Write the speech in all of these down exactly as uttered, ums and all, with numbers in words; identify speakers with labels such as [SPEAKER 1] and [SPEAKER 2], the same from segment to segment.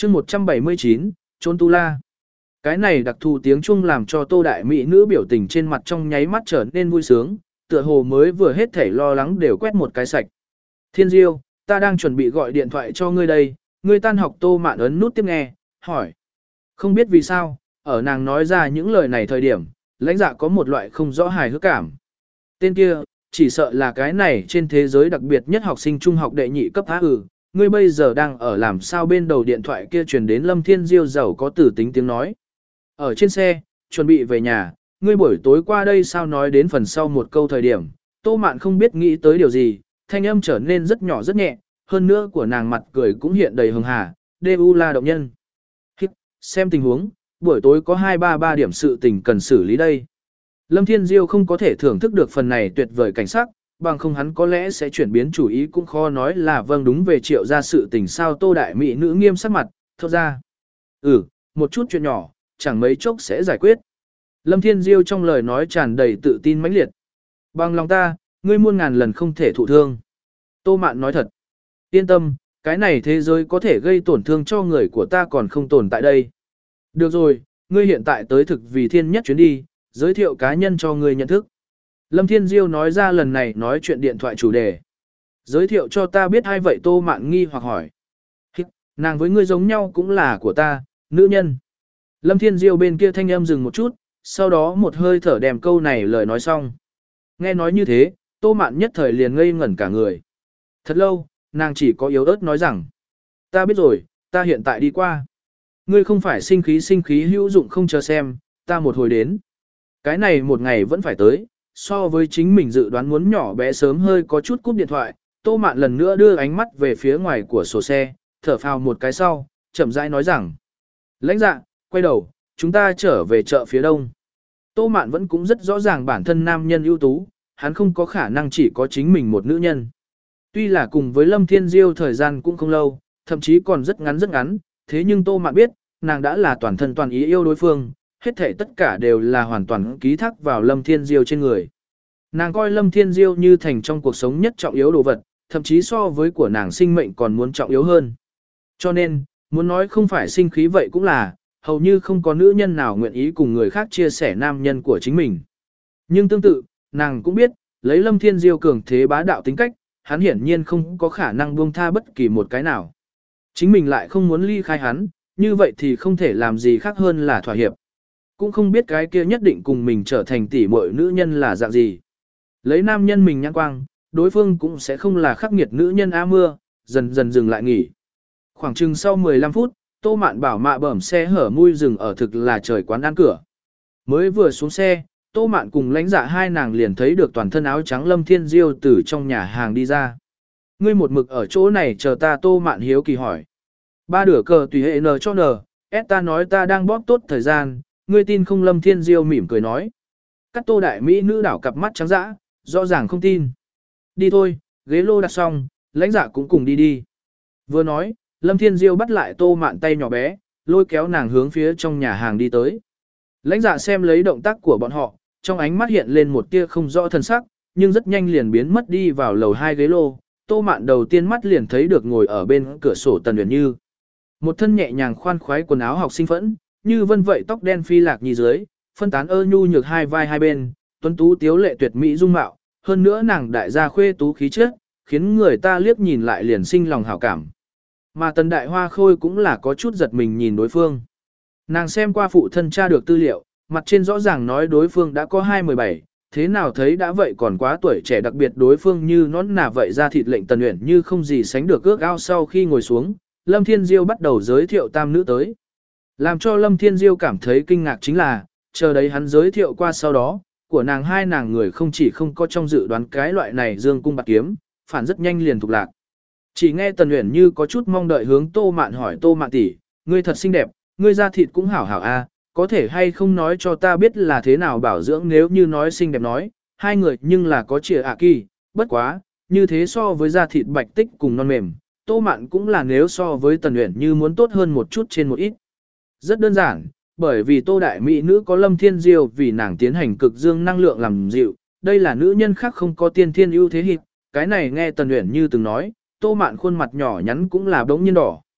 [SPEAKER 1] chương một trăm bảy mươi chín, Trôn Tu La. Cái này đặc thù tiếng Trung làm cho Tô Đại Mỹ nữ biểu tình trên mặt trong nháy mắt trở nên vui sướng, tựa hồ mới vừa hết thảy lo lắng đều quét một cái sạch. Thiên Diêu, ta đang chuẩn bị gọi điện thoại cho ngươi đây, ngươi tan học. Tô Mạn ấn nút tiếp nghe, hỏi. Không biết vì sao, ở nàng nói ra những lời này thời điểm, lãnh dạ có một loại không rõ hài hước cảm. Tên kia, chỉ sợ là cái này trên thế giới đặc biệt nhất học sinh trung học đệ nhị cấp á ừ. Ngươi bây giờ đang ở làm sao? Bên đầu điện thoại kia truyền đến Lâm Thiên Diêu giàu có tử tính tiếng nói. Ở trên xe, chuẩn bị về nhà, ngươi buổi tối qua đây sao? Nói đến phần sau một câu thời điểm, Tô Mạn không biết nghĩ tới điều gì, thanh âm trở nên rất nhỏ rất nhẹ, hơn nữa của nàng mặt cười cũng hiện đầy hưng hà, đê u la động nhân. Hít, xem tình huống, buổi tối có hai ba ba điểm sự tình cần xử lý đây. Lâm Thiên Diêu không có thể thưởng thức được phần này tuyệt vời cảnh sắc, bằng không hắn có lẽ sẽ chuyển biến chủ ý, cũng khó nói là vâng đúng về Triệu ra sự tình sao. Tô Đại Mỹ nữ nghiêm sắc mặt, thốt ra. Ừ, một chút chuyện nhỏ, chẳng mấy chốc sẽ giải quyết. Lâm Thiên Diêu trong lời nói tràn đầy tự tin mãnh liệt. Bằng lòng ta, ngươi muôn ngàn lần không thể thụ thương. Tô Mạn nói thật. Yên tâm, cái này thế giới có thể gây tổn thương cho người của ta còn không tồn tại đây. Được rồi, ngươi hiện tại tới thực vì thiên nhất chuyến đi, giới thiệu cá nhân cho ngươi nhận thức. Lâm Thiên Diêu nói ra lần này nói chuyện điện thoại chủ đề. Giới thiệu cho ta biết ai vậy? Tô Mạn nghi hoặc hỏi. Hít, nàng với ngươi giống nhau cũng là của ta, nữ nhân. Lâm Thiên Diêu bên kia thanh âm dừng một chút, sau đó một hơi thở đem câu này lời nói xong. Nghe nói như thế, Tô Mạn nhất thời liền ngây ngẩn cả người. Thật lâu, nàng chỉ có yếu ớt nói rằng. Ta biết rồi, ta hiện tại đi qua. Ngươi không phải sinh khí sinh khí hữu dụng không, chờ xem, ta một hồi đến. Cái này một ngày vẫn phải tới, so với chính mình dự đoán muốn nhỏ bé sớm hơi có chút cúp điện thoại. Tô Mạn lần nữa đưa ánh mắt về phía ngoài của sổ xe, thở phào một cái sau, chậm rãi nói rằng. Lãnh dạ, quay đầu, chúng ta trở về chợ phía đông. Tô Mạn vẫn cũng rất rõ ràng bản thân nam nhân ưu tú, hắn không có khả năng chỉ có chính mình một nữ nhân. Tuy là cùng với Lâm Thiên Diêu thời gian cũng không lâu, thậm chí còn rất ngắn rất ngắn, thế nhưng Tô Mạn biết, nàng đã là toàn thân toàn ý yêu đối phương, hết thảy tất cả đều là hoàn toàn ký thác vào Lâm Thiên Diêu trên người. Nàng coi Lâm Thiên Diêu như thành trong cuộc sống nhất trọng yếu đồ vật, thậm chí so với của nàng sinh mệnh còn muốn trọng yếu hơn. Cho nên, muốn nói không phải sinh khí vậy cũng là, hầu như không có nữ nhân nào nguyện ý cùng người khác chia sẻ nam nhân của chính mình. Nhưng tương tự, nàng cũng biết, lấy Lâm Thiên Diêu cường thế bá đạo tính cách, hắn hiển nhiên không có khả năng buông tha bất kỳ một cái nào. Chính mình lại không muốn ly khai hắn, như vậy thì không thể làm gì khác hơn là thỏa hiệp. Cũng không biết cái kia nhất định cùng mình trở thành tỷ muội nữ nhân là dạng gì. Lấy nam nhân mình nhãn quang, đối phương cũng sẽ không là khắc nghiệt nữ nhân á mưa, dần dần dừng lại nghỉ. Khoảng chừng sau mười lăm phút, Tô Mạn bảo mạ bẩm xe hở mui dừng ở thực là trời quán ăn cửa. Mới vừa xuống xe, Tô Mạn cùng lãnh dạ hai nàng liền thấy được toàn thân áo trắng Lâm Thiên Diêu từ trong nhà hàng đi ra. Ngươi một mực ở chỗ này chờ ta? Tô Mạn hiếu kỳ hỏi. Ba đửa cờ tùy hệ n cho n, S ta nói ta đang bóp tốt thời gian, ngươi tin không? Lâm Thiên Diêu mỉm cười nói. Các Tô Đại Mỹ nữ đảo cặp mắt trắng dã, rõ ràng không tin. Đi thôi, ghế lô đặt xong, lãnh dạ cũng cùng đi đi. Vừa nói, Lâm Thiên Diêu bắt lại Tô Mạn tay nhỏ bé, lôi kéo nàng hướng phía trong nhà hàng đi tới. Lãnh dạ xem lấy động tác của bọn họ, trong ánh mắt hiện lên một tia không rõ thân sắc, nhưng rất nhanh liền biến mất đi vào lầu hai ghế lô. Tô Mạn đầu tiên mắt liền thấy được ngồi ở bên cửa sổ Tần Uyển Như. Một thân nhẹ nhàng khoan khoái quần áo học sinh phẫn, như vân vậy tóc đen phi lạc nhì dưới, phân tán ơ nhu nhược hai vai hai bên, tuấn tú tiếu lệ tuyệt mỹ dung mạo, hơn nữa nàng đại gia khuê tú khí chất, khiến người ta liếc nhìn lại liền sinh lòng hảo cảm. Mà Tần Đại Hoa Khôi cũng là có chút giật mình nhìn đối phương. Nàng xem qua phụ thân tra được tư liệu, mặt trên rõ ràng nói đối phương đã có hai mười bảy, thế nào thấy đã vậy còn quá tuổi trẻ, đặc biệt đối phương như nón nà vậy ra thịt lệnh Tần Uyển Như không gì sánh được ước ao. Sau khi ngồi xuống, Lâm Thiên Diêu bắt đầu giới thiệu tam nữ tới. Làm cho Lâm Thiên Diêu cảm thấy kinh ngạc chính là, chờ đấy hắn giới thiệu qua sau đó, của nàng hai nàng người không chỉ không có trong dự đoán cái loại này dương cung bạc kiếm, phản rất nhanh liền thuộc lạc. Chỉ nghe Tần Uyển Như có chút mong đợi hướng Tô Mạn hỏi. Tô Mạn tỷ, ngươi thật xinh đẹp, ngươi da thịt cũng hảo hảo a, có thể hay không nói cho ta biết là thế nào bảo dưỡng? Nếu như nói xinh đẹp nói, hai người nhưng là có chìa ạ kỳ, bất quá, như thế so với da thịt bạch tích cùng non mềm, Tô Mạn cũng là nếu so với Tần Uyển Như muốn tốt hơn một chút trên một ít. Rất đơn giản, bởi vì Tô Đại Mỹ nữ có Lâm Thiên Diêu vì nàng tiến hành cực dương năng lượng làm dịu, đây là nữ nhân khác không có tiên thiên ưu thế hịt, cái này nghe Tần Uyển Như từng nói, Tô Mạn khuôn mặt nhỏ nhắn cũng là đống nhiên đỏ.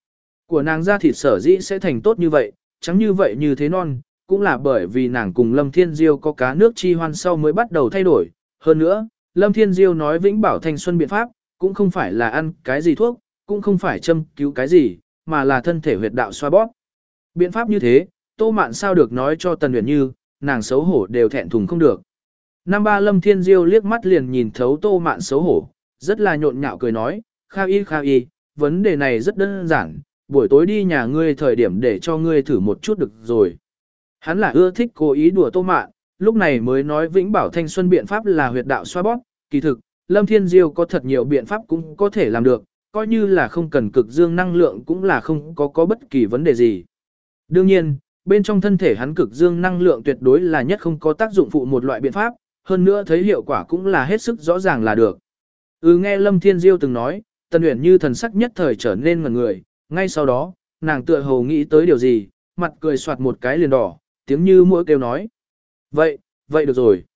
[SPEAKER 1] Của nàng da thịt sở dĩ sẽ thành tốt như vậy, trắng như vậy như thế non, cũng là bởi vì nàng cùng Lâm Thiên Diêu có cá nước chi hoan sau mới bắt đầu thay đổi. Hơn nữa, Lâm Thiên Diêu nói vĩnh bảo thanh xuân biện pháp, cũng không phải là ăn cái gì thuốc, cũng không phải châm cứu cái gì, mà là thân thể huyệt đạo xoa bóp. Biện pháp như thế, Tô Mạn sao được nói cho Tần Uyển Như, nàng xấu hổ đều thẹn thùng không được. Năm ba Lâm Thiên Diêu liếc mắt liền nhìn thấu Tô Mạn xấu hổ, rất là nhộn nhạo cười nói, Kha y Kha y, vấn đề này rất đơn giản, buổi tối đi nhà ngươi thời điểm để cho ngươi thử một chút được rồi. Hắn là ưa thích cố ý đùa Tô Mạn, lúc này mới nói vĩnh bảo thanh xuân biện pháp là huyệt đạo xoa bóp, kỳ thực, Lâm Thiên Diêu có thật nhiều biện pháp cũng có thể làm được, coi như là không cần cực dương năng lượng cũng là không có có bất kỳ vấn đề gì. Đương nhiên, bên trong thân thể hắn cực dương năng lượng tuyệt đối là nhất không có tác dụng phụ một loại biện pháp, hơn nữa thấy hiệu quả cũng là hết sức rõ ràng là được. Ừ nghe Lâm Thiên Diêu từng nói, Tần Uyển Như thần sắc nhất thời trở nên ngẩn người, ngay sau đó, nàng tựa hồ nghĩ tới điều gì, mặt cười soạt một cái liền đỏ, tiếng như mũi kêu nói. Vậy, vậy được rồi.